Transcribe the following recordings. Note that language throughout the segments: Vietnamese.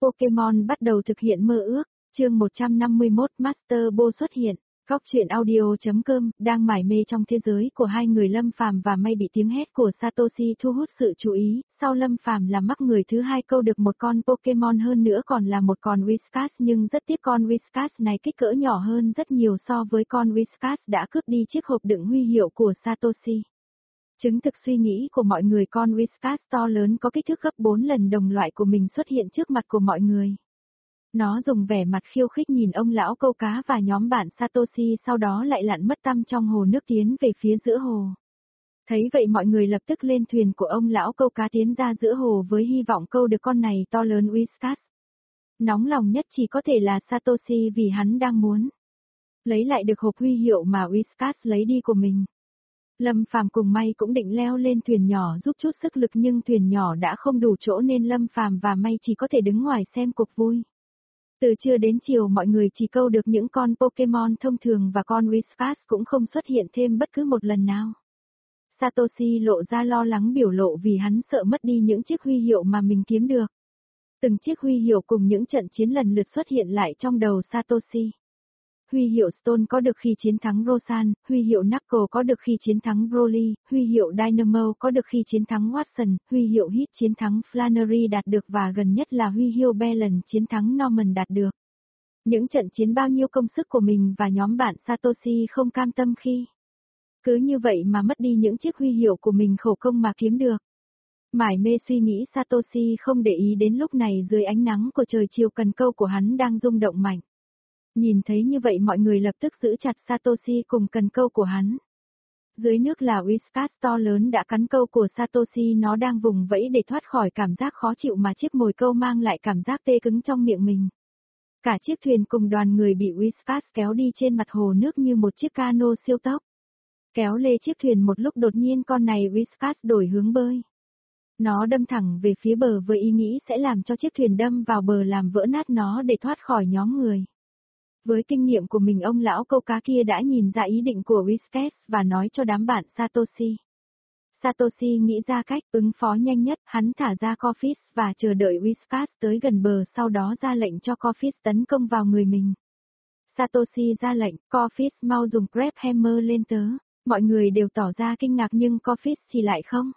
Pokemon bắt đầu thực hiện mơ ước, chương 151 Master Ball xuất hiện. Góc truyện audio.com đang mải mê trong thế giới của hai người Lâm Phàm và May bị tiếng hét của Satoshi thu hút sự chú ý, sau Lâm Phàm là mắc người thứ hai câu được một con Pokemon hơn nữa còn là một con Whiscash nhưng rất tiếc con Whiscash này kích cỡ nhỏ hơn rất nhiều so với con Whiscash đã cướp đi chiếc hộp đựng huy hiệu của Satoshi. Chứng thực suy nghĩ của mọi người con Whiscash to lớn có kích thước gấp 4 lần đồng loại của mình xuất hiện trước mặt của mọi người. Nó dùng vẻ mặt khiêu khích nhìn ông lão câu cá và nhóm bạn Satoshi sau đó lại lặn mất tăm trong hồ nước tiến về phía giữa hồ. Thấy vậy mọi người lập tức lên thuyền của ông lão câu cá tiến ra giữa hồ với hy vọng câu được con này to lớn Whiscash. Nóng lòng nhất chỉ có thể là Satoshi vì hắn đang muốn lấy lại được hộp huy hiệu mà Whiscash lấy đi của mình. Lâm Phàm cùng May cũng định leo lên thuyền nhỏ giúp chút sức lực nhưng thuyền nhỏ đã không đủ chỗ nên Lâm Phàm và May chỉ có thể đứng ngoài xem cuộc vui. Từ trưa đến chiều mọi người chỉ câu được những con Pokemon thông thường và con Whiscash cũng không xuất hiện thêm bất cứ một lần nào. Satoshi lộ ra lo lắng biểu lộ vì hắn sợ mất đi những chiếc huy hiệu mà mình kiếm được. Từng chiếc huy hiệu cùng những trận chiến lần lượt xuất hiện lại trong đầu Satoshi. Huy hiệu Stone có được khi chiến thắng Rosan, huy hiệu Knuckle có được khi chiến thắng Broly, huy hiệu Dynamo có được khi chiến thắng Watson, huy hiệu Hit chiến thắng Flannery đạt được và gần nhất là huy hiệu Balance chiến thắng Norman đạt được. Những trận chiến bao nhiêu công sức của mình và nhóm bạn Satoshi không cam tâm khi cứ như vậy mà mất đi những chiếc huy hiệu của mình khổ công mà kiếm được. Mải mê suy nghĩ Satoshi không để ý đến lúc này dưới ánh nắng của trời chiều cần câu của hắn đang rung động mạnh. Nhìn thấy như vậy mọi người lập tức giữ chặt Satoshi cùng cần câu của hắn. Dưới nước là Whiscash to lớn đã cắn câu của Satoshi nó đang vùng vẫy để thoát khỏi cảm giác khó chịu mà chiếc mồi câu mang lại cảm giác tê cứng trong miệng mình. Cả chiếc thuyền cùng đoàn người bị Whiscash kéo đi trên mặt hồ nước như một chiếc cano siêu tốc. Kéo lê chiếc thuyền một lúc đột nhiên con này Whiscash đổi hướng bơi. Nó đâm thẳng về phía bờ với ý nghĩ sẽ làm cho chiếc thuyền đâm vào bờ làm vỡ nát nó để thoát khỏi nhóm người. Với kinh nghiệm của mình ông lão câu cá kia đã nhìn ra ý định của Whiscash và nói cho đám bạn Satoshi. Satoshi nghĩ ra cách ứng phó nhanh nhất, hắn thả ra Corphish và chờ đợi Whiscash tới gần bờ sau đó ra lệnh cho Corphish tấn công vào người mình. Satoshi ra lệnh, Corphish mau dùng Grab Hammer lên tớ, mọi người đều tỏ ra kinh ngạc nhưng Corphish thì lại không.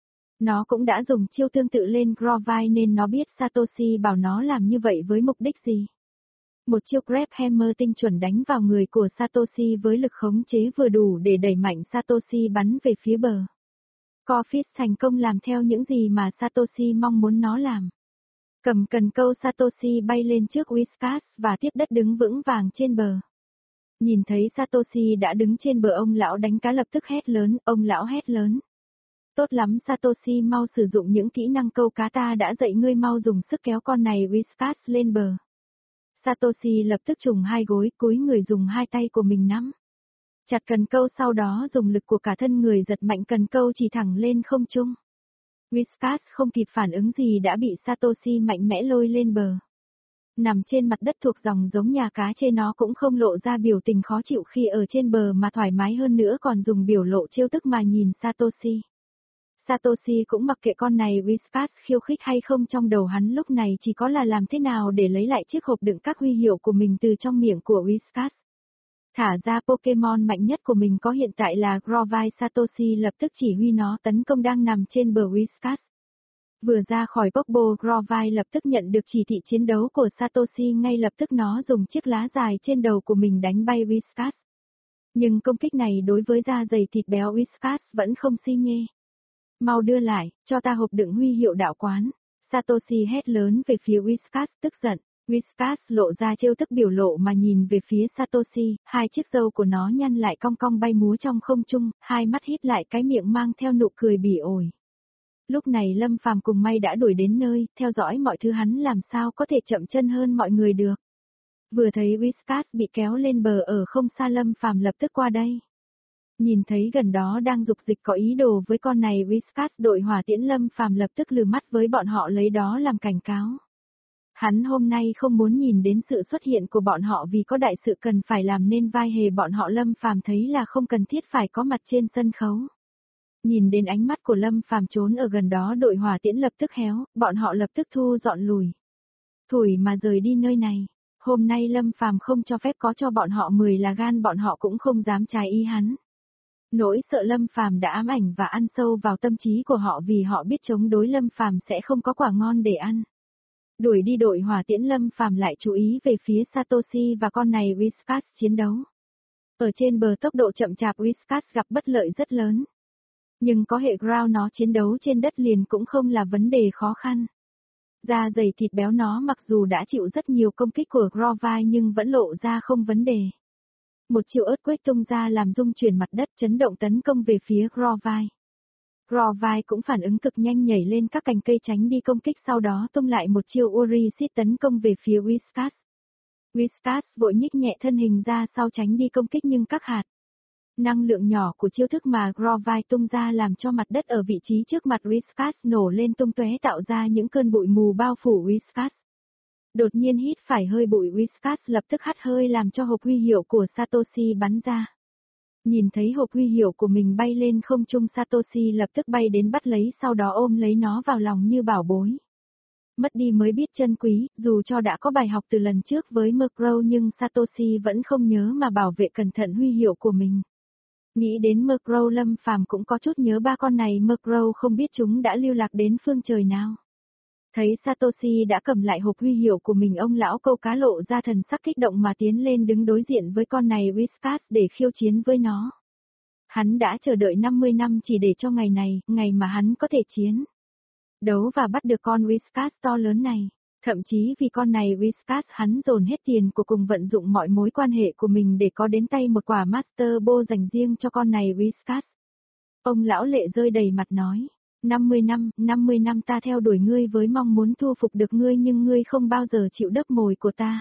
Nó cũng đã dùng chiêu tương tự lên Grovyle nên nó biết Satoshi bảo nó làm như vậy với mục đích gì. Một chiêu Grab Hammer tinh chuẩn đánh vào người của Satoshi với lực khống chế vừa đủ để đẩy mạnh Satoshi bắn về phía bờ. Corphish thành công làm theo những gì mà Satoshi mong muốn nó làm. Cầm cần câu Satoshi bay lên trước Whiscash và tiếp đất đứng vững vàng trên bờ. Nhìn thấy Satoshi đã đứng trên bờ ông lão đánh cá lập tức hét lớn, ông lão hét lớn. Tốt lắm Satoshi mau sử dụng những kỹ năng câu cá ta đã dạy ngươi mau dùng sức kéo con này Whiscash lên bờ. Satoshi lập tức trùng hai gối cúi người dùng hai tay của mình nắm chặt cần câu sau đó dùng lực của cả thân người giật mạnh cần câu chỉ thẳng lên không trung. Whiscash không kịp phản ứng gì đã bị Satoshi mạnh mẽ lôi lên bờ. Nằm trên mặt đất thuộc dòng giống nhà cá trên nó cũng không lộ ra biểu tình khó chịu khi ở trên bờ mà thoải mái hơn nữa còn dùng biểu lộ trêu tức mà nhìn Satoshi. Satoshi cũng mặc kệ con này Whiscash khiêu khích hay không trong đầu hắn lúc này chỉ có là làm thế nào để lấy lại chiếc hộp đựng các huy hiệu của mình từ trong miệng của Whiscash. Thả ra Pokemon mạnh nhất của mình có hiện tại là Grovyle Satoshi lập tức chỉ huy nó tấn công đang nằm trên bờ Whiscash. Vừa ra khỏi Popo Grovyle lập tức nhận được chỉ thị chiến đấu của Satoshi ngay lập tức nó dùng chiếc lá dài trên đầu của mình đánh bay Whiscash. Nhưng công kích này đối với da dày thịt béo Whiscash vẫn không si nhê. Mau đưa lại, cho ta hộp đựng huy hiệu đạo quán. Satoshi hét lớn về phía Whiscash tức giận. Whiscash lộ ra trêu tức biểu lộ mà nhìn về phía Satoshi, hai chiếc râu của nó nhăn lại cong cong bay múa trong không trung, hai mắt híp lại cái miệng mang theo nụ cười bỉ ổi. Lúc này Lâm Phàm cùng May đã đuổi đến nơi, theo dõi mọi thứ hắn làm sao có thể chậm chân hơn mọi người được. Vừa thấy Whiscash bị kéo lên bờ ở không xa Lâm Phàm lập tức qua đây. Nhìn thấy gần đó đang dục dịch có ý đồ với con này Whiscash đội hỏa tiễn Lâm Phàm lập tức lừ mắt với bọn họ lấy đó làm cảnh cáo. Hắn hôm nay không muốn nhìn đến sự xuất hiện của bọn họ vì có đại sự cần phải làm nên vai hề bọn họ Lâm Phàm thấy là không cần thiết phải có mặt trên sân khấu. Nhìn đến ánh mắt của Lâm Phàm trốn ở gần đó đội hỏa tiễn lập tức héo, bọn họ lập tức thu dọn lùi. Thủi mà rời đi nơi này. Hôm nay Lâm Phàm không cho phép có cho bọn họ 10 là gan bọn họ cũng không dám trái ý hắn. Nỗi sợ Lâm Phàm đã ám ảnh và ăn sâu vào tâm trí của họ vì họ biết chống đối Lâm Phàm sẽ không có quả ngon để ăn. Đuổi đi đội hỏa tiễn Lâm Phàm lại chú ý về phía Satoshi và con này Whiskas chiến đấu. Ở trên bờ tốc độ chậm chạp Whiskas gặp bất lợi rất lớn. Nhưng có hệ ground nó chiến đấu trên đất liền cũng không là vấn đề khó khăn. Da dày thịt béo nó mặc dù đã chịu rất nhiều công kích của Grovai nhưng vẫn lộ ra không vấn đề. Một chiêu earthquake tung ra làm rung chuyển mặt đất chấn động tấn công về phía Grovai. Grovai cũng phản ứng cực nhanh nhảy lên các cành cây tránh đi công kích sau đó tung lại một chiêu Uri Seed tấn công về phía Whiskas. Whiskas vội nhích nhẹ thân hình ra sau tránh đi công kích nhưng các hạt. Năng lượng nhỏ của chiêu thức mà Grovai tung ra làm cho mặt đất ở vị trí trước mặt Whiskas nổ lên tung tóe tạo ra những cơn bụi mù bao phủ Whiskas. Đột nhiên hít phải hơi bụi Whiskas lập tức hắt hơi làm cho hộp huy hiệu của Satoshi bắn ra. Nhìn thấy hộp huy hiệu của mình bay lên không trung Satoshi lập tức bay đến bắt lấy sau đó ôm lấy nó vào lòng như bảo bối. Mất đi mới biết trân quý, dù cho đã có bài học từ lần trước với Murkrow nhưng Satoshi vẫn không nhớ mà bảo vệ cẩn thận huy hiệu của mình. Nghĩ đến Murkrow Lâm Phàm cũng có chút nhớ ba con này Murkrow không biết chúng đã lưu lạc đến phương trời nào. Thấy Satoshi đã cầm lại hộp huy hiệu của mình ông lão câu cá lộ ra thần sắc kích động mà tiến lên đứng đối diện với con này Whiskas để khiêu chiến với nó. Hắn đã chờ đợi 50 năm chỉ để cho ngày này, ngày mà hắn có thể chiến. Đấu và bắt được con Whiskas to lớn này. Thậm chí vì con này Whiskas hắn dồn hết tiền của cùng vận dụng mọi mối quan hệ của mình để có đến tay một quả Master Ball dành riêng cho con này Whiskas. Ông lão lệ rơi đầy mặt nói. 50 năm ta theo đuổi ngươi với mong muốn thu phục được ngươi nhưng ngươi không bao giờ chịu đớp mồi của ta.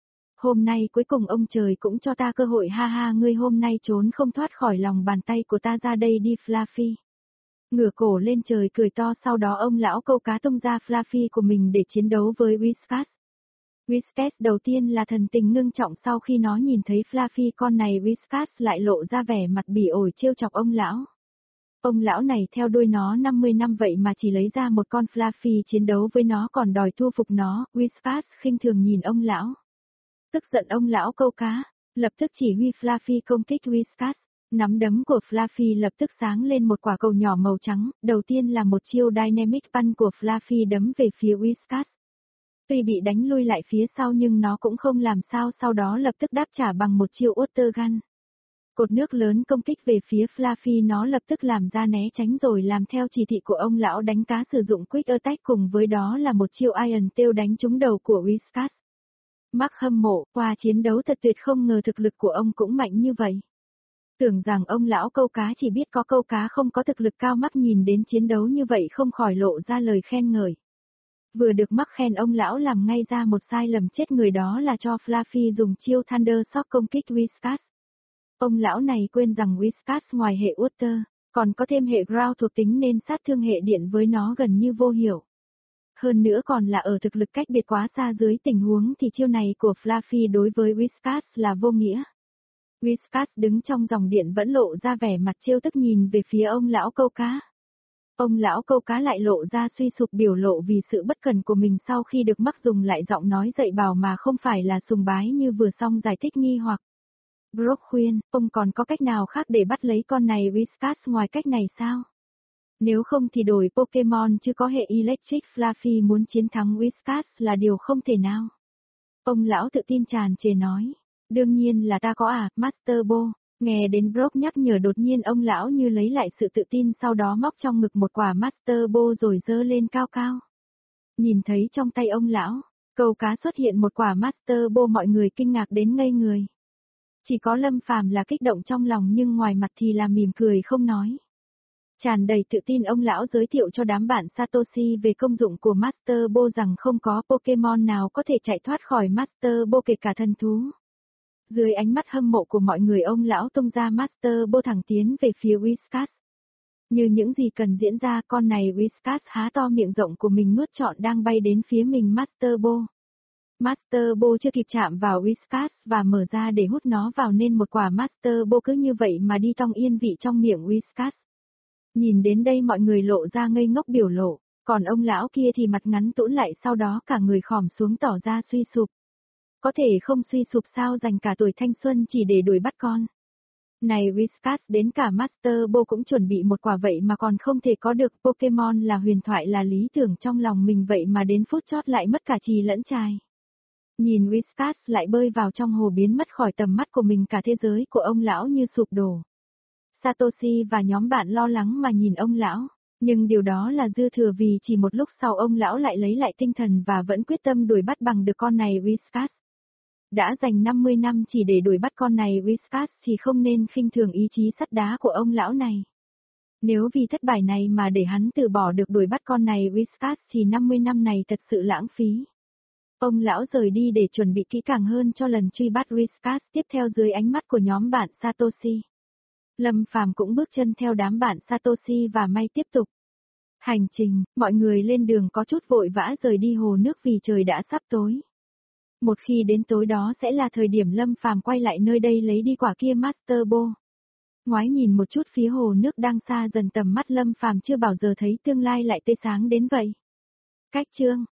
Hôm nay cuối cùng ông trời cũng cho ta cơ hội ha ha ngươi hôm nay trốn không thoát khỏi lòng bàn tay của ta ra đây đi Fluffy. Ngửa cổ lên trời cười to sau đó ông lão câu cá tung ra Fluffy của mình để chiến đấu với Whiskas. Whiskas đầu tiên là thần tình ngưng trọng sau khi nó nhìn thấy Fluffy con này Whiskas lại lộ ra vẻ mặt bỉ ổi trêu chọc ông lão. Ông lão này theo đuôi nó 50 năm vậy mà chỉ lấy ra một con Fluffy chiến đấu với nó còn đòi thu phục nó, Whiskas khinh thường nhìn ông lão. Tức giận ông lão câu cá, lập tức chỉ huy Fluffy công kích Whiskas. Nắm đấm của Fluffy lập tức sáng lên một quả cầu nhỏ màu trắng, đầu tiên là một chiêu Dynamic Punch của Fluffy đấm về phía Whiskas. Tuy bị đánh lui lại phía sau nhưng nó cũng không làm sao sau đó lập tức đáp trả bằng một chiêu Water Gun. Cột nước lớn công kích về phía Fluffy nó lập tức làm ra né tránh rồi làm theo chỉ thị của ông lão đánh cá sử dụng Quick Attack cùng với đó là một chiêu Iron Tail đánh trúng đầu của Whiskas. Mark hâm mộ, qua chiến đấu thật tuyệt không ngờ thực lực của ông cũng mạnh như vậy. Tưởng rằng ông lão câu cá chỉ biết có câu cá không có thực lực cao Mark nhìn đến chiến đấu như vậy không khỏi lộ ra lời khen ngợi. Vừa được Mark khen ông lão làm ngay ra một sai lầm chết người đó là cho Fluffy dùng chiêu Thunder Shock công kích Whiskas. Ông lão này quên rằng Whiskas ngoài hệ Water, còn có thêm hệ Ground thuộc tính nên sát thương hệ điện với nó gần như vô hiệu. Hơn nữa còn là ở thực lực cách biệt quá xa dưới tình huống thì chiêu này của Fluffy đối với Whiskas là vô nghĩa. Whiskas đứng trong dòng điện vẫn lộ ra vẻ mặt trêu tức nhìn về phía ông lão câu cá. Ông lão câu cá lại lộ ra suy sụp biểu lộ vì sự bất cẩn của mình sau khi được Mark dùng lại giọng nói dạy bảo mà không phải là sùng bái như vừa xong giải thích nghi hoặc. Brock khuyên, ông còn có cách nào khác để bắt lấy con này Whiskas ngoài cách này sao? Nếu không thì đổi Pokemon chứ có hệ Electric Fluffy muốn chiến thắng Whiskas là điều không thể nào. Ông lão tự tin tràn trề nói. Đương nhiên là ta có Master Ball. Nghe đến Brock nhắc nhở đột nhiên ông lão như lấy lại sự tự tin sau đó móc trong ngực một quả Master Ball rồi giơ lên cao cao. Nhìn thấy trong tay ông lão, câu cá xuất hiện một quả Master Ball mọi người kinh ngạc đến ngây người. Chỉ có Lâm Phàm là kích động trong lòng nhưng ngoài mặt thì là mỉm cười không nói. Tràn đầy tự tin ông lão giới thiệu cho đám bạn Satoshi về công dụng của Master Ball rằng không có Pokemon nào có thể chạy thoát khỏi Master Ball kể cả thần thú. Dưới ánh mắt hâm mộ của mọi người ông lão tung ra Master Ball thẳng tiến về phía Whiskas. Như những gì cần diễn ra con này Whiskas há to miệng rộng của mình nuốt trọn đang bay đến phía mình Master Ball. Master Ball chưa kịp chạm vào Whiskas và mở ra để hút nó vào nên một quả Master Ball cứ như vậy mà đi tong yên vị trong miệng Whiskas. Nhìn đến đây mọi người lộ ra ngây ngốc biểu lộ. Còn ông lão kia thì mặt ngắn tũn lại sau đó cả người khòm xuống tỏ ra suy sụp. Có thể không suy sụp sao dành cả tuổi thanh xuân chỉ để đuổi bắt con. Này Whiskas, đến cả Master Bo cũng chuẩn bị một quả vậy mà còn không thể có được. Pokemon là huyền thoại, là lý tưởng trong lòng mình, vậy mà đến phút chót lại mất cả chì lẫn chài. Nhìn Whiskas lại bơi vào trong hồ biến mất khỏi tầm mắt của mình, cả thế giới của ông lão như sụp đổ. Satoshi và nhóm bạn lo lắng mà nhìn ông lão, nhưng điều đó là dư thừa vì chỉ một lúc sau ông lão lại lấy lại tinh thần và vẫn quyết tâm đuổi bắt bằng được con này Whiskas. Đã dành 50 năm chỉ để đuổi bắt con này Whiskas thì không nên khinh thường ý chí sắt đá của ông lão này. Nếu vì thất bại này mà để hắn từ bỏ được đuổi bắt con này Whiskas thì 50 năm này thật sự lãng phí. Ông lão rời đi để chuẩn bị kỹ càng hơn cho lần truy bắt Whiskas tiếp theo dưới ánh mắt của nhóm bạn Satoshi. Lâm Phàm cũng bước chân theo đám bạn Satoshi và May tiếp tục. Hành trình, mọi người lên đường có chút vội vã rời đi hồ nước vì trời đã sắp tối. Một khi đến tối đó sẽ là thời điểm Lâm Phàm quay lại nơi đây lấy đi quả kia Master Bo. Ngoái nhìn một chút phía hồ nước đang xa dần tầm mắt Lâm Phàm chưa bao giờ thấy tương lai lại tươi sáng đến vậy. Cách chương